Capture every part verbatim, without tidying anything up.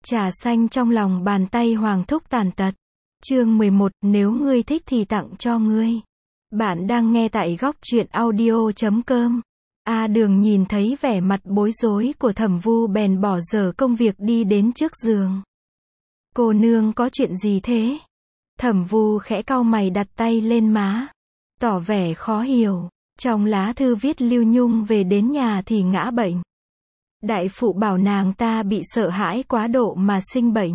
Trà xanh trong lòng bàn tay Hoàng thúc tàn tật. Chương mười một, nếu ngươi thích thì tặng cho ngươi. Bạn đang nghe tại góc truyện audio chấm com. A Đường nhìn thấy vẻ mặt bối rối của Thẩm Vu bèn bỏ dở công việc đi đến trước giường. Cô nương có chuyện gì thế? Thẩm Vu khẽ cau mày đặt tay lên má, tỏ vẻ khó hiểu. Trong lá thư viết Lưu Nhung về đến nhà thì ngã bệnh. Đại phụ bảo nàng ta bị sợ hãi quá độ mà sinh bệnh.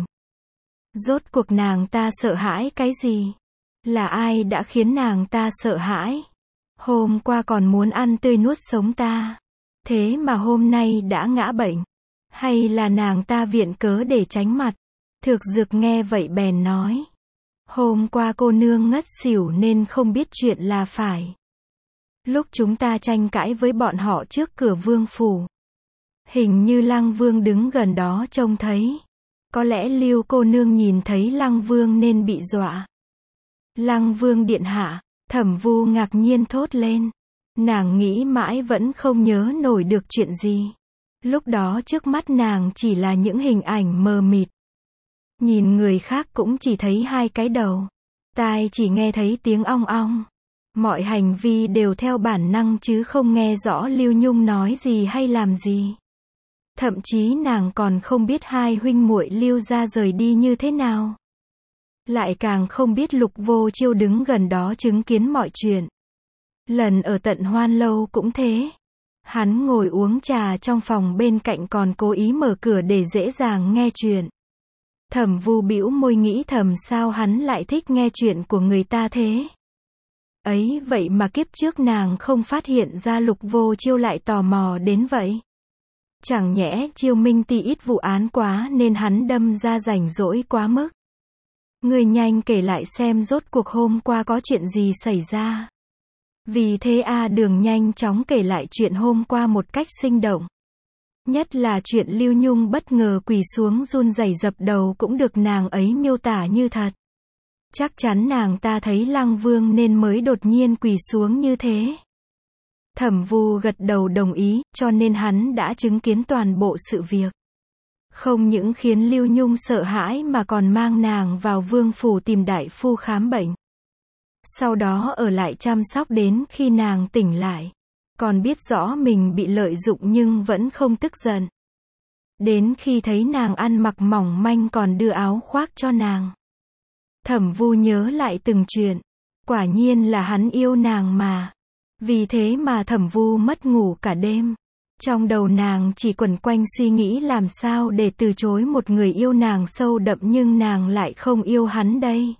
Rốt cuộc nàng ta sợ hãi cái gì? Là ai đã khiến nàng ta sợ hãi? Hôm qua còn muốn ăn tươi nuốt sống ta, thế mà hôm nay đã ngã bệnh. Hay là nàng ta viện cớ để tránh mặt? Thược Dược nghe vậy bèn nói. Hôm qua cô nương ngất xỉu nên không biết chuyện là phải. Lúc chúng ta tranh cãi với bọn họ trước cửa vương phủ, hình như Lăng Vương đứng gần đó trông thấy. Có lẽ Lưu cô nương nhìn thấy Lăng Vương nên bị dọa. Lăng Vương điện hạ, Thẩm Vu ngạc nhiên thốt lên. Nàng nghĩ mãi vẫn không nhớ nổi được chuyện gì. Lúc đó trước mắt nàng chỉ là những hình ảnh mờ mịt. Nhìn người khác cũng chỉ thấy hai cái đầu. Tai chỉ nghe thấy tiếng ong ong. Mọi hành vi đều theo bản năng chứ không nghe rõ Lưu Nhung nói gì hay làm gì. Thậm chí nàng còn không biết hai huynh muội Lưu gia rời đi như thế nào. Lại càng không biết Lục Vô Chiêu đứng gần đó chứng kiến mọi chuyện. Lần ở Tận Hoan lâu cũng thế. Hắn ngồi uống trà trong phòng bên cạnh còn cố ý mở cửa để dễ dàng nghe chuyện. Thẩm Vu bĩu môi nghĩ thầm sao hắn lại thích nghe chuyện của người ta thế. Ấy vậy mà kiếp trước nàng không phát hiện ra Lục Vô Chiêu lại tò mò đến vậy. Chẳng nhẽ Chiêu Minh Ti ít vụ án quá nên hắn đâm ra rảnh rỗi quá mức. Người nhanh kể lại xem rốt cuộc hôm qua có chuyện gì xảy ra. Vì thế A Đường nhanh chóng kể lại chuyện hôm qua một cách sinh động. Nhất là chuyện Lưu Nhung bất ngờ quỳ xuống run rẩy dập đầu cũng được nàng ấy miêu tả như thật. Chắc chắn nàng ta thấy Lăng Vương nên mới đột nhiên quỳ xuống như thế. Thẩm Vu gật đầu đồng ý, cho nên hắn đã chứng kiến toàn bộ sự việc. Không những khiến Lưu Nhung sợ hãi mà còn mang nàng vào vương phủ tìm đại phu khám bệnh. Sau đó ở lại chăm sóc đến khi nàng tỉnh lại. Còn biết rõ mình bị lợi dụng nhưng vẫn không tức giận. Đến khi thấy nàng ăn mặc mỏng manh còn đưa áo khoác cho nàng. Thẩm Vu nhớ lại từng chuyện. Quả nhiên là hắn yêu nàng mà. Vì thế mà Thẩm Vu mất ngủ cả đêm. Trong đầu nàng chỉ quẩn quanh suy nghĩ làm sao để từ chối một người yêu nàng sâu đậm nhưng nàng lại không yêu hắn đây.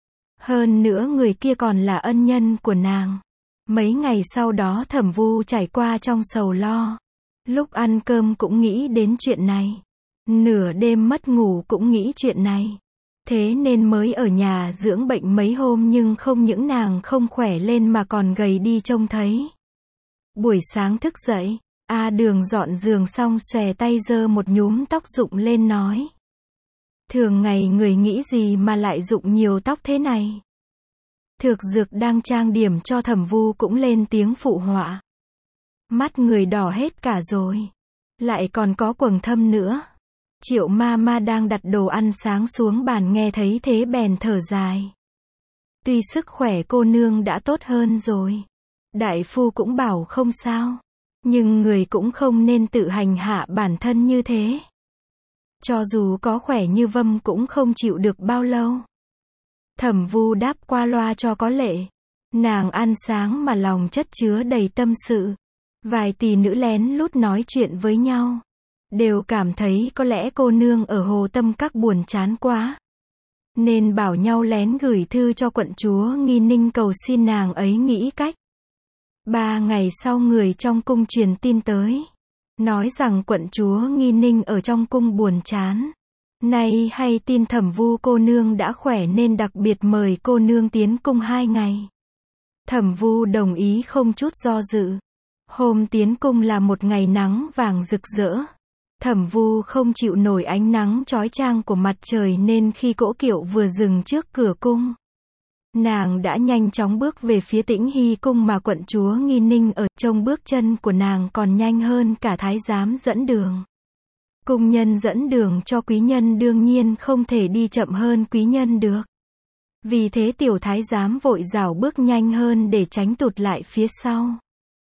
Hơn nữa người kia còn là ân nhân của nàng. Mấy ngày sau đó Thẩm Vu trải qua trong sầu lo. Lúc ăn cơm cũng nghĩ đến chuyện này. Nửa đêm mất ngủ cũng nghĩ chuyện này. Thế nên mới ở nhà dưỡng bệnh mấy hôm nhưng không những nàng không khỏe lên mà còn gầy đi trông thấy. Buổi sáng thức dậy, A Đường dọn giường xong xòe tay giơ một nhúm tóc rụng lên nói. Thường ngày người nghĩ gì mà lại rụng nhiều tóc thế này? Thược Dược đang trang điểm cho Thẩm Vu cũng lên tiếng phụ họa. Mắt người đỏ hết cả rồi. Lại còn có quầng thâm nữa. Triệu ma ma đang đặt đồ ăn sáng xuống bàn nghe thấy thế bèn thở dài. Tuy sức khỏe cô nương đã tốt hơn rồi. Đại phu cũng bảo không sao. Nhưng người cũng không nên tự hành hạ bản thân như thế. Cho dù có khỏe như vâm cũng không chịu được bao lâu. Thẩm Vu đáp qua loa cho có lệ. Nàng ăn sáng mà lòng chất chứa đầy tâm sự. Vài tỷ nữ lén lút nói chuyện với nhau. Đều cảm thấy có lẽ cô nương ở Hồ Tâm Các buồn chán quá. Nên bảo nhau lén gửi thư cho quận chúa Nghi Ninh cầu xin nàng ấy nghĩ cách. Ba ngày sau người trong cung truyền tin tới. Nói rằng quận chúa Nghi Ninh ở trong cung buồn chán. Nay hay tin Thẩm Vu cô nương đã khỏe nên đặc biệt mời cô nương tiến cung hai ngày. Thẩm Vu đồng ý không chút do dự. Hôm tiến cung là một ngày nắng vàng rực rỡ. Thẩm Vu không chịu nổi ánh nắng chói chang của mặt trời nên khi cỗ kiệu vừa dừng trước cửa cung, nàng đã nhanh chóng bước về phía Tĩnh Hy cung mà quận chúa Nghi Ninh ở. Trông bước chân của nàng còn nhanh hơn cả thái giám dẫn đường. Cung nhân dẫn đường cho quý nhân đương nhiên không thể đi chậm hơn quý nhân được. Vì thế tiểu thái giám vội rảo bước nhanh hơn để tránh tụt lại phía sau.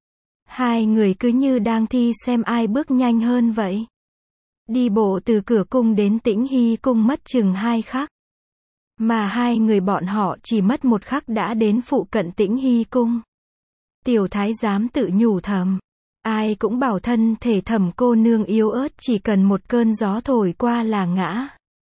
Hai người cứ như đang thi xem ai bước nhanh hơn vậy. Đi bộ từ cửa cung đến Tĩnh Hy cung mất chừng hai khắc. Mà hai người bọn họ chỉ mất một khắc đã đến phụ cận Tĩnh Hy cung. Tiểu thái giám tự nhủ thầm. Ai cũng bảo thân thể Thẩm cô nương yếu ớt chỉ cần một cơn gió thổi qua là ngã.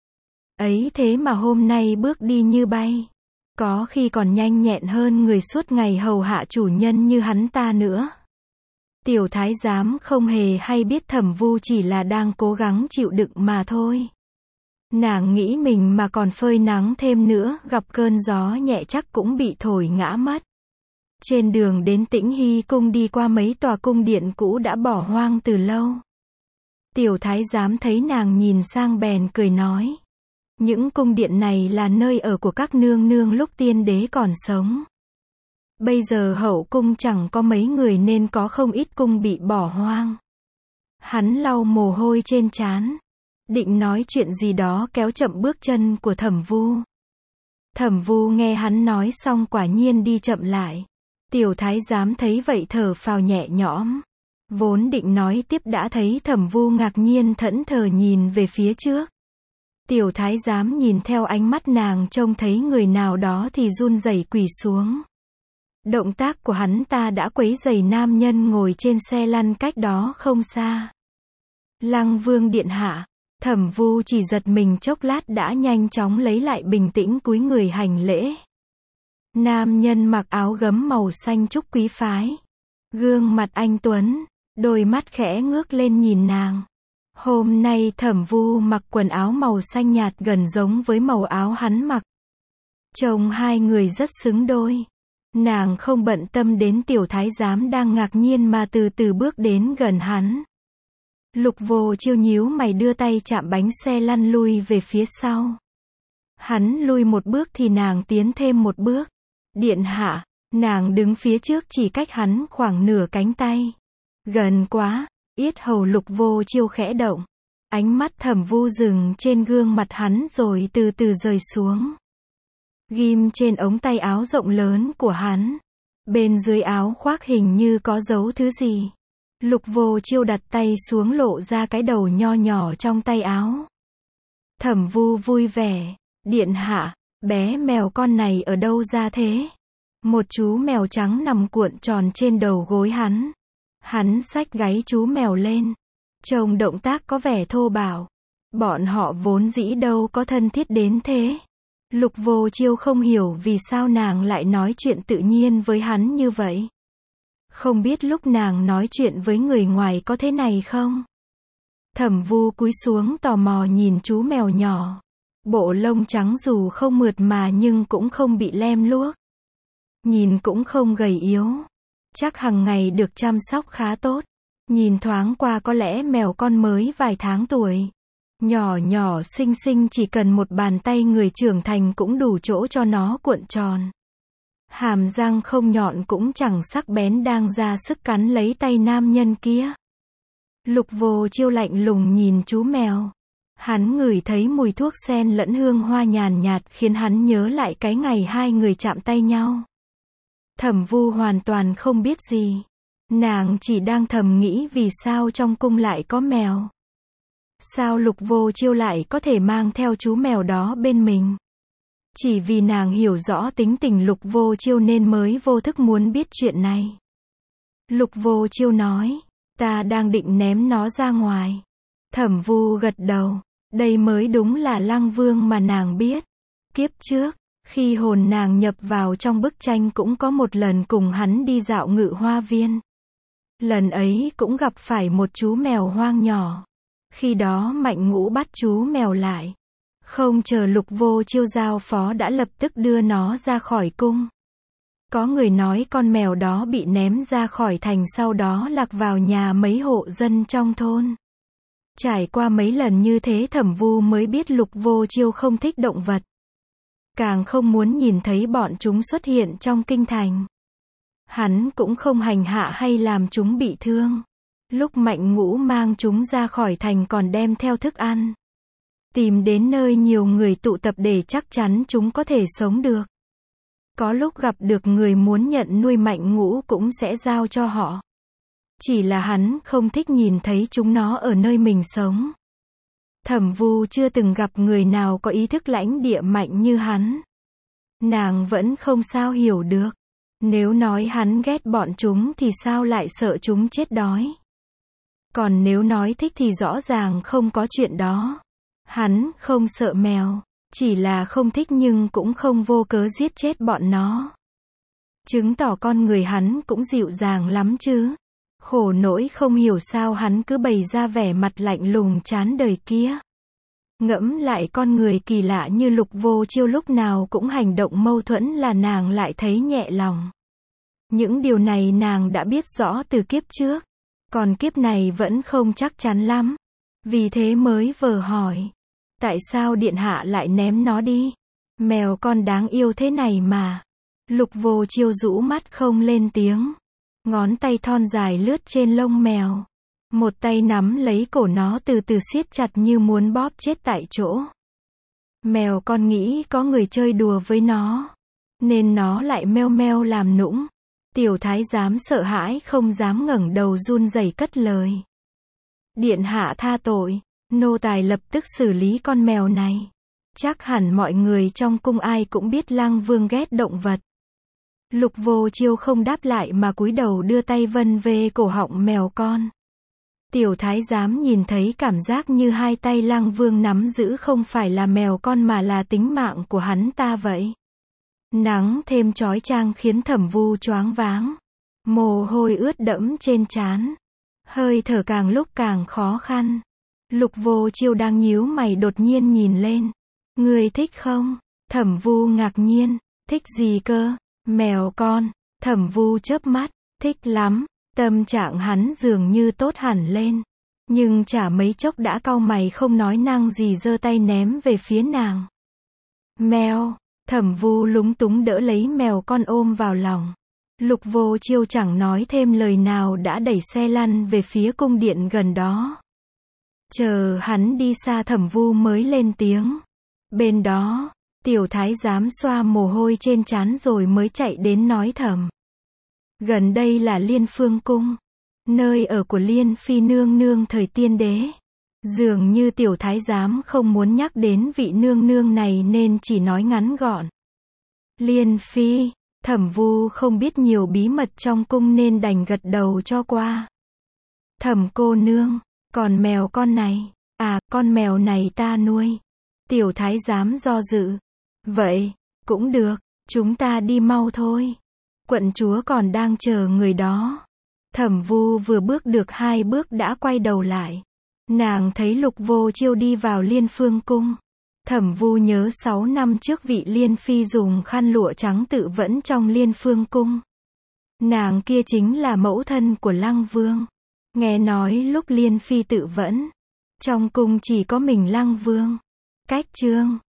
Ấy thế mà hôm nay bước đi như bay. Có khi còn nhanh nhẹn hơn người suốt ngày hầu hạ chủ nhân như hắn ta nữa. Tiểu thái giám không hề hay biết Thẩm Vu chỉ là đang cố gắng chịu đựng mà thôi. Nàng nghĩ mình mà còn phơi nắng thêm nữa, gặp cơn gió nhẹ chắc cũng bị thổi ngã mất. Trên đường đến Tĩnh Hy cung đi qua mấy tòa cung điện cũ đã bỏ hoang từ lâu. Tiểu thái giám thấy nàng nhìn sang bèn cười nói. Những cung điện này là nơi ở của các nương nương lúc tiên đế còn sống. Bây giờ hậu cung chẳng có mấy người nên có không ít cung bị bỏ hoang. Hắn lau mồ hôi trên trán. Định nói chuyện gì đó kéo chậm bước chân của Thẩm Vu. Thẩm Vu nghe hắn nói xong quả nhiên đi chậm lại. Tiểu thái giám thấy vậy thở phào nhẹ nhõm. Vốn định nói tiếp đã thấy Thẩm Vu ngạc nhiên thẫn thờ nhìn về phía trước. Tiểu thái giám nhìn theo ánh mắt nàng trông thấy người nào đó thì run rẩy quỳ xuống. Động tác của hắn ta đã quấy rầy nam nhân ngồi trên xe lăn cách đó không xa. Lăng Vương điện hạ. Thẩm Vu chỉ giật mình chốc lát đã nhanh chóng lấy lại bình tĩnh cúi người hành lễ. Nam nhân mặc áo gấm màu xanh trúc quý phái. Gương mặt anh tuấn, đôi mắt khẽ ngước lên nhìn nàng. Hôm nay Thẩm Vu mặc quần áo màu xanh nhạt gần giống với màu áo hắn mặc. Trông hai người rất xứng đôi. Nàng không bận tâm đến tiểu thái giám đang ngạc nhiên mà từ từ bước đến gần hắn. Lục Vô Chiêu nhíu mày đưa tay chạm bánh xe lăn lui về phía sau. Hắn lui một bước thì nàng tiến thêm một bước. Điện hạ, nàng đứng phía trước chỉ cách hắn khoảng nửa cánh tay. Gần quá, yết hầu Lục Vô Chiêu khẽ động. Ánh mắt Thẩm Vu dừng trên gương mặt hắn rồi từ từ rời xuống. Ghim trên ống tay áo rộng lớn của hắn. Bên dưới áo khoác hình như có dấu thứ gì. Lục Vô Chiêu đặt tay xuống lộ ra cái đầu nho nhỏ trong tay áo. Thẩm Vu vui vẻ. Điện hạ, bé mèo con này ở đâu ra thế? Một chú mèo trắng nằm cuộn tròn trên đầu gối hắn. Hắn xách gáy chú mèo lên. Trông động tác có vẻ thô bạo. Bọn họ vốn dĩ đâu có thân thiết đến thế. Lục Vô Chiêu không hiểu vì sao nàng lại nói chuyện tự nhiên với hắn như vậy. Không biết lúc nàng nói chuyện với người ngoài có thế này không? Thẩm Vu cúi xuống tò mò nhìn chú mèo nhỏ. Bộ lông trắng dù không mượt mà nhưng cũng không bị lem luốc. Nhìn cũng không gầy yếu. Chắc hàng ngày được chăm sóc khá tốt. Nhìn thoáng qua có lẽ mèo con mới vài tháng tuổi. Nhỏ nhỏ xinh xinh chỉ cần một bàn tay người trưởng thành cũng đủ chỗ cho nó cuộn tròn. Hàm răng không nhọn cũng chẳng sắc bén đang ra sức cắn lấy tay nam nhân kia. Lục Vô Chiêu lạnh lùng nhìn chú mèo. Hắn ngửi thấy mùi thuốc sen lẫn hương hoa nhàn nhạt khiến hắn nhớ lại cái ngày hai người chạm tay nhau. Thẩm Vu hoàn toàn không biết gì. Nàng chỉ đang thầm nghĩ vì sao trong cung lại có mèo. Sao Lục Vô Chiêu lại có thể mang theo chú mèo đó bên mình? Chỉ vì nàng hiểu rõ tính tình Lục Vô Chiêu nên mới vô thức muốn biết chuyện này. Lục Vô Chiêu nói, ta đang định ném nó ra ngoài. Thẩm Vu gật đầu, đây mới đúng là Lăng Vương mà nàng biết. Kiếp trước, khi hồn nàng nhập vào trong bức tranh cũng có một lần cùng hắn đi dạo Ngự Hoa Viên. Lần ấy cũng gặp phải một chú mèo hoang nhỏ. Khi đó Mạnh Ngũ bắt chú mèo lại. Không chờ Lục Vô Chiêu giao phó đã lập tức đưa nó ra khỏi cung. Có người nói con mèo đó bị ném ra khỏi thành sau đó lạc vào nhà mấy hộ dân trong thôn. Trải qua mấy lần như thế Thẩm Vu mới biết Lục Vô Chiêu không thích động vật. Càng không muốn nhìn thấy bọn chúng xuất hiện trong kinh thành. Hắn cũng không hành hạ hay làm chúng bị thương. Lúc Mạnh Ngũ mang chúng ra khỏi thành còn đem theo thức ăn. Tìm đến nơi nhiều người tụ tập để chắc chắn chúng có thể sống được. Có lúc gặp được người muốn nhận nuôi Mạnh Ngũ cũng sẽ giao cho họ. Chỉ là hắn không thích nhìn thấy chúng nó ở nơi mình sống. Thẩm Vu chưa từng gặp người nào có ý thức lãnh địa mạnh như hắn. Nàng vẫn không sao hiểu được. Nếu nói hắn ghét bọn chúng thì sao lại sợ chúng chết đói. Còn nếu nói thích thì rõ ràng không có chuyện đó. Hắn không sợ mèo, chỉ là không thích nhưng cũng không vô cớ giết chết bọn nó. Chứng tỏ con người hắn cũng dịu dàng lắm chứ. Khổ nỗi không hiểu sao hắn cứ bày ra vẻ mặt lạnh lùng chán đời kia. Ngẫm lại con người kỳ lạ như Lục Vô Chiêu lúc nào cũng hành động mâu thuẫn là nàng lại thấy nhẹ lòng. Những điều này nàng đã biết rõ từ kiếp trước. Còn kiếp này vẫn không chắc chắn lắm. Vì thế mới vờ hỏi. Tại sao điện hạ lại ném nó đi? Mèo con đáng yêu thế này mà. Lục Vô Chiêu rũ mắt không lên tiếng. Ngón tay thon dài lướt trên lông mèo. Một tay nắm lấy cổ nó từ từ siết chặt như muốn bóp chết tại chỗ. Mèo con nghĩ có người chơi đùa với nó. Nên nó lại meo meo làm nũng. Tiểu thái giám sợ hãi không dám ngẩng đầu run rẩy cất lời. Điện hạ tha tội, nô tài lập tức xử lý con mèo này. Chắc hẳn mọi người trong cung ai cũng biết Lăng Vương ghét động vật. Lục Vô Chiêu không đáp lại mà cúi đầu đưa tay vân về cổ họng mèo con. Tiểu thái giám nhìn thấy cảm giác như hai tay Lăng Vương nắm giữ không phải là mèo con mà là tính mạng của hắn ta vậy. Nắng thêm chói chang khiến Thẩm Vu choáng váng. Mồ hôi ướt đẫm trên trán. Hơi thở càng lúc càng khó khăn. Lục Vô Chiêu đang nhíu mày đột nhiên nhìn lên. Người thích không? Thẩm Vu ngạc nhiên. Thích gì cơ? Mèo con. Thẩm Vu chớp mắt. Thích lắm. Tâm trạng hắn dường như tốt hẳn lên. Nhưng chả mấy chốc đã cau mày không nói năng gì giơ tay ném về phía nàng. Mèo. Thẩm Vu lúng túng đỡ lấy mèo con ôm vào lòng. Lục Vô Chiêu chẳng nói thêm lời nào đã đẩy xe lăn về phía cung điện gần đó. Chờ hắn đi xa Thẩm Vu mới lên tiếng. Bên đó, tiểu thái giám xoa mồ hôi trên trán rồi mới chạy đến nói thầm. Gần đây là Liên Phương Cung, nơi ở của Liên Phi nương nương thời tiên đế. Dường như tiểu thái giám không muốn nhắc đến vị nương nương này nên chỉ nói ngắn gọn. Liên Phi, Thẩm Vu không biết nhiều bí mật trong cung nên đành gật đầu cho qua. Thẩm cô nương, còn mèo con này, à, con mèo này ta nuôi. Tiểu thái giám do dự. Vậy, cũng được, chúng ta đi mau thôi. Quận chúa còn đang chờ người đó. Thẩm Vu vừa bước được hai bước đã quay đầu lại. Nàng thấy Lục Vô Chiêu đi vào Liên Phương Cung. Thẩm Vu nhớ sáu năm trước vị Liên Phi dùng khăn lụa trắng tự vẫn trong Liên Phương Cung. Nàng kia chính là mẫu thân của Lăng Vương. Nghe nói lúc Liên Phi tự vẫn, trong cung chỉ có mình Lăng Vương. Cách chương